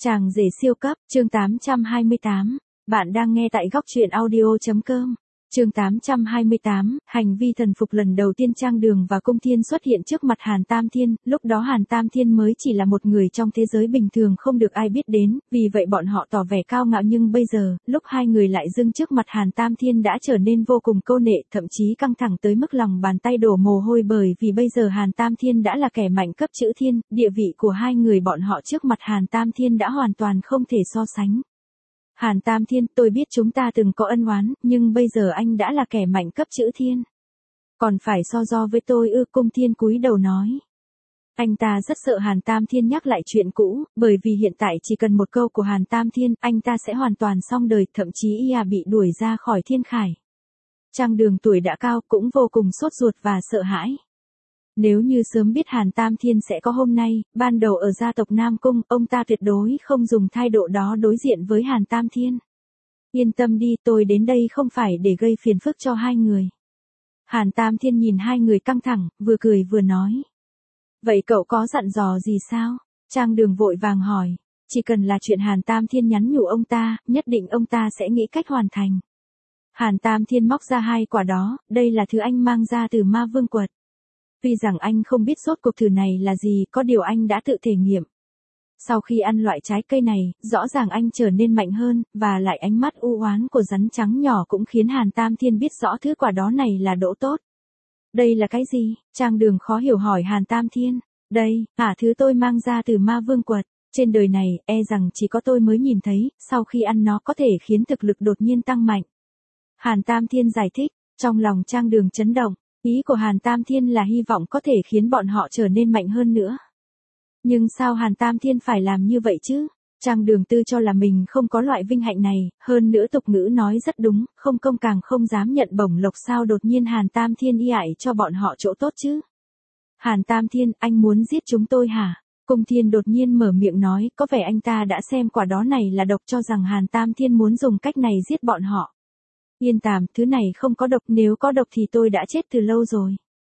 Chàng rể siêu cấp, chương 828. Bạn đang nghe tại góc truyện audio.com. Chương 828, hành vi thần phục lần đầu tiên Trang Đường và Cung Thiên xuất hiện trước mặt Hàn Tam Thiên, lúc đó Hàn Tam Thiên mới chỉ là một người trong thế giới bình thường không được ai biết đến, vì vậy bọn họ tỏ vẻ cao ngạo, nhưng bây giờ, lúc hai người lại dưng trước mặt Hàn Tam Thiên đã trở nên vô cùng câu nệ, thậm chí căng thẳng tới mức lòng bàn tay đổ mồ hôi, bởi vì bây giờ Hàn Tam Thiên đã là kẻ mạnh cấp chữ thiên, địa vị của hai người bọn họ trước mặt Hàn Tam Thiên đã hoàn toàn không thể so sánh. Hàn Tam Thiên, tôi biết chúng ta từng có ân oán, nhưng bây giờ anh đã là kẻ mạnh cấp chữ thiên. Còn phải so đo với tôi ư? Cung Thiên cúi đầu nói. Anh ta rất sợ Hàn Tam Thiên nhắc lại chuyện cũ, bởi vì hiện tại chỉ cần một câu của Hàn Tam Thiên, anh ta sẽ hoàn toàn xong đời, thậm chí bị đuổi ra khỏi Thiên Khải. Trang Đường tuổi đã cao cũng vô cùng sốt ruột và sợ hãi. Nếu như sớm biết Hàn Tam Thiên sẽ có hôm nay, ban đầu ở gia tộc Nam Cung, ông ta tuyệt đối không dùng thái độ đó đối diện với Hàn Tam Thiên. Yên tâm đi, tôi đến đây không phải để gây phiền phức cho hai người. Hàn Tam Thiên nhìn hai người căng thẳng, vừa cười vừa nói. Vậy cậu có dặn dò gì sao? Trang Đường vội vàng hỏi. Chỉ cần là chuyện Hàn Tam Thiên nhắn nhủ ông ta, nhất định ông ta sẽ nghĩ cách hoàn thành. Hàn Tam Thiên móc ra hai quả đó, đây là thứ anh mang ra từ Ma Vương Quật. Tuy rằng anh không biết rốt cuộc thử này là gì, có điều anh đã tự thể nghiệm. Sau khi ăn loại trái cây này, rõ ràng anh trở nên mạnh hơn, và lại ánh mắt u oán của rắn trắng nhỏ cũng khiến Hàn Tam Thiên biết rõ thứ quả đó này là đỗ tốt. Đây là cái gì? Trang Đường khó hiểu hỏi Hàn Tam Thiên. Đây, thứ tôi mang ra từ Ma Vương Quật. Trên đời này, rằng chỉ có tôi mới nhìn thấy, sau khi ăn nó có thể khiến thực lực đột nhiên tăng mạnh. Hàn Tam Thiên giải thích, trong lòng Trang Đường chấn động. Ý của Hàn Tam Thiên là hy vọng có thể khiến bọn họ trở nên mạnh hơn nữa. Nhưng sao Hàn Tam Thiên phải làm như vậy chứ? Trang Đường tự cho là mình không có loại vinh hạnh này, hơn nữa tục ngữ nói rất đúng, không công càng không dám nhận bổng lộc, sao đột nhiên Hàn Tam Thiên ải cho bọn họ chỗ tốt chứ? Hàn Tam Thiên, anh muốn giết chúng tôi hả? Cung Thiên đột nhiên mở miệng nói, có vẻ anh ta đã xem quả đó này là độc, cho rằng Hàn Tam Thiên muốn dùng cách này giết bọn họ. Yên tạm, thứ này không có độc, nếu có độc thì tôi đã chết từ lâu rồi.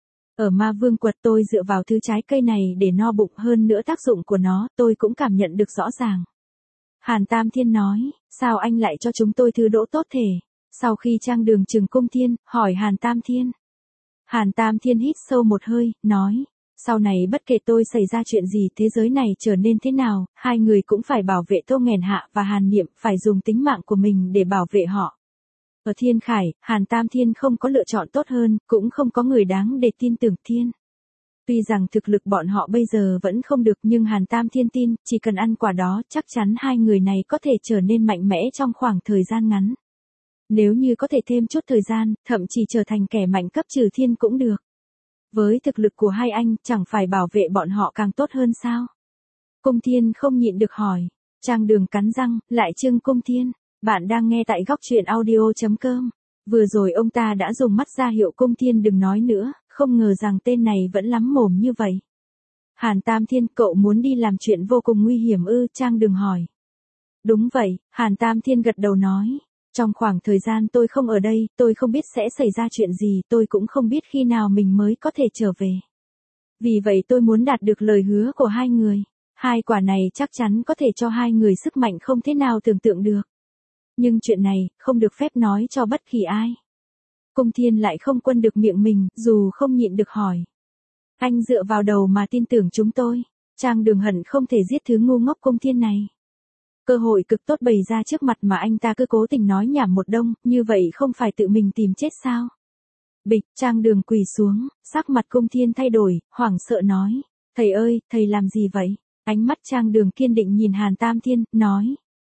Ở Ma Vương Quật tôi dựa vào thứ trái cây này để no bụng, hơn nữa tác dụng của nó, tôi cũng cảm nhận được rõ ràng. Hàn Tam Thiên nói, sao anh lại cho chúng tôi thứ đỗ tốt thể? Sau khi Trang Đường trừng Cung Thiên, hỏi Hàn Tam Thiên. Hàn Tam Thiên hít sâu một hơi, nói, sau này bất kể tôi xảy ra chuyện gì, thế giới này trở nên thế nào, hai người cũng phải bảo vệ Tô Nghèn Hạ và Hàn Niệm, phải dùng tính mạng của mình để bảo vệ họ. Ở Thiên Khải, Hàn Tam Thiên không có lựa chọn tốt hơn, cũng không có người đáng để tin tưởng Thiên. Tuy rằng thực lực bọn họ bây giờ vẫn không được, nhưng Hàn Tam Thiên tin, chỉ cần ăn quả đó, chắc chắn hai người này có thể trở nên mạnh mẽ trong khoảng thời gian ngắn. Nếu như có thể thêm chút thời gian, thậm chí trở thành kẻ mạnh cấp trừ thiên cũng được. Với thực lực của hai anh, chẳng phải bảo vệ bọn họ càng tốt hơn sao? Cung Thiên không nhịn được hỏi. Trang Đường cắn răng, lại trưng Cung Thiên. Bạn đang nghe tại góc truyện audio.com. Vừa rồi ông ta đã dùng mắt ra hiệu Cung Thiên đừng nói nữa, không ngờ rằng tên này vẫn lắm mồm như vậy. Hàn Tam Thiên, cậu muốn đi làm chuyện vô cùng nguy hiểm ư? Trang Đường hỏi. Đúng vậy, Hàn Tam Thiên gật đầu nói. Trong khoảng thời gian tôi không ở đây, tôi không biết sẽ xảy ra chuyện gì, tôi cũng không biết khi nào mình mới có thể trở về. Vì vậy tôi muốn đạt được lời hứa của hai người. Hai quả này chắc chắn có thể cho hai người sức mạnh không thể nào tưởng tượng được. Nhưng chuyện này, không được phép nói cho bất kỳ ai. Cung Thiên lại không quân được miệng mình, dù không nhịn được hỏi. Anh dựa vào đầu mà tin tưởng chúng tôi. Trang Đường hận không thể giết thứ ngu ngốc Cung Thiên này. Cơ hội cực tốt bày ra trước mặt mà anh ta cứ cố tình nói nhảm một đông, như vậy không phải tự mình tìm chết sao? Bịch, Trang Đường quỳ xuống, sắc mặt Cung Thiên thay đổi, hoảng sợ nói. Thầy ơi, thầy làm gì vậy? Ánh mắt Trang Đường kiên định nhìn Hàn Tam Thiên, nói.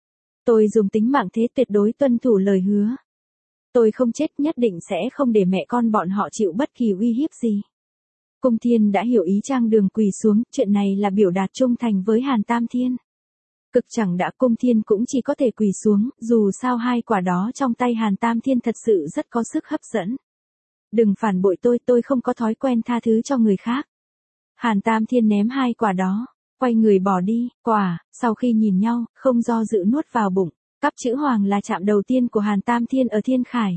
Tôi dùng tính mạng thế tuyệt đối tuân thủ lời hứa. Tôi không chết, nhất định sẽ không để mẹ con bọn họ chịu bất kỳ uy hiếp gì. Cung Thiên đã hiểu ý Trang Đường quỳ xuống, chuyện này là biểu đạt trung thành với Hàn Tam Thiên. Cực chẳng đã, Cung Thiên cũng chỉ có thể quỳ xuống, dù sao hai quả đó trong tay Hàn Tam Thiên thật sự rất có sức hấp dẫn. Đừng phản bội tôi không có thói quen tha thứ cho người khác. Hàn Tam Thiên ném hai quả đó, quay người bỏ đi, sau khi nhìn nhau, không do dự nuốt vào bụng. Cắp chữ Hoàng là chạm đầu tiên của Hàn Tam Thiên ở Thiên Khải.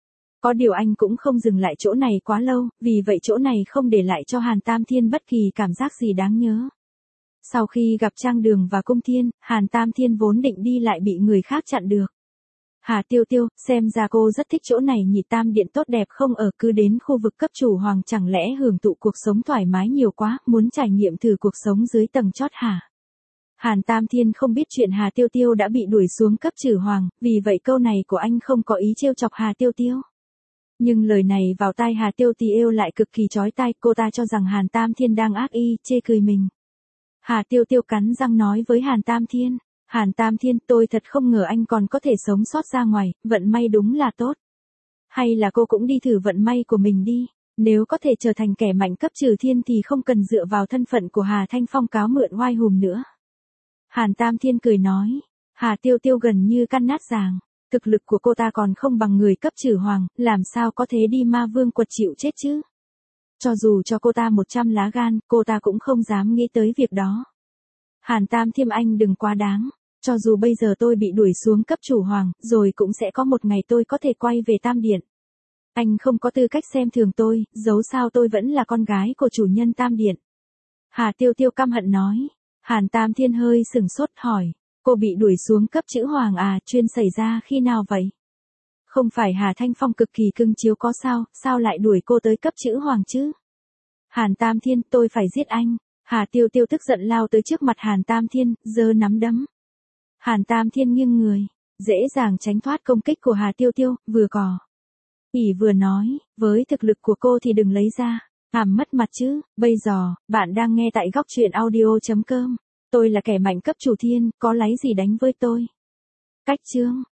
Có điều anh cũng không dừng lại chỗ này quá lâu, vì vậy chỗ này không để lại cho Hàn Tam Thiên bất kỳ cảm giác gì đáng nhớ. Sau khi gặp Trang Đường và Cung Thiên, Hàn Tam Thiên vốn định đi lại bị người khác chặn được. Hà Tiêu Tiêu, xem ra cô rất thích chỗ này nhỉ, Tam Điện tốt đẹp không ở, cứ đến khu vực cấp chủ hoàng chẳng lẽ hưởng thụ cuộc sống thoải mái nhiều quá, muốn trải nghiệm thử cuộc sống dưới tầng chót hả? Hàn Tam Thiên không biết chuyện Hà Tiêu Tiêu đã bị đuổi xuống cấp chử hoàng, vì vậy câu này của anh không có ý trêu chọc Hà Tiêu Tiêu. Nhưng lời này vào tai Hà Tiêu Tiêu lại cực kỳ chói tai, cô ta cho rằng Hàn Tam Thiên đang ác ý, chê cười mình. Hà Tiêu Tiêu cắn răng nói với Hàn Tam Thiên, Hàn Tam Thiên, tôi thật không ngờ anh còn có thể sống sót ra ngoài, vận may đúng là tốt. Hay là cô cũng đi thử vận may của mình đi, nếu có thể trở thành kẻ mạnh cấp trừ thiên thì không cần dựa vào thân phận của Hà Thanh Phong cáo mượn oai hùm nữa. Hàn Tam Thiên cười nói, Hà Tiêu Tiêu gần như căn nát giàng, thực lực của cô ta còn không bằng người cấp trừ hoàng, làm sao có thể đi ma vương quật chịu chết chứ. Cho dù cho cô ta 100 lá gan, cô ta cũng không dám nghĩ tới việc đó. Hàn Tam Thiên anh đừng quá đáng, cho dù bây giờ tôi bị đuổi xuống cấp chủ hoàng, rồi cũng sẽ có một ngày tôi có thể quay về Tam Điện. Anh không có tư cách xem thường tôi, dẫu sao tôi vẫn là con gái của chủ nhân Tam Điện. Hà Tiêu Tiêu căm hận nói. Hàn Tam Thiên hơi sửng sốt hỏi, cô bị đuổi xuống cấp chữ hoàng à, chuyện xảy ra khi nào vậy? Không phải Hà Thanh Phong cực kỳ cưng chiếu có sao lại đuổi cô tới cấp chữ hoàng chứ? Hàn Tam Thiên, tôi phải giết anh. Hà Tiêu Tiêu tức giận lao tới trước mặt Hàn Tam Thiên, giơ nắm đấm. Hàn Tam Thiên nghiêng người, dễ dàng tránh thoát công kích của Hà Tiêu Tiêu, vừa cò. Ỉ vừa nói, với thực lực của cô thì đừng lấy ra, mất mặt chứ. Bây giờ, bạn đang nghe tại góc truyện audio.com. Tôi là kẻ mạnh cấp chủ thiên, có lấy gì đánh với tôi. Cách chương.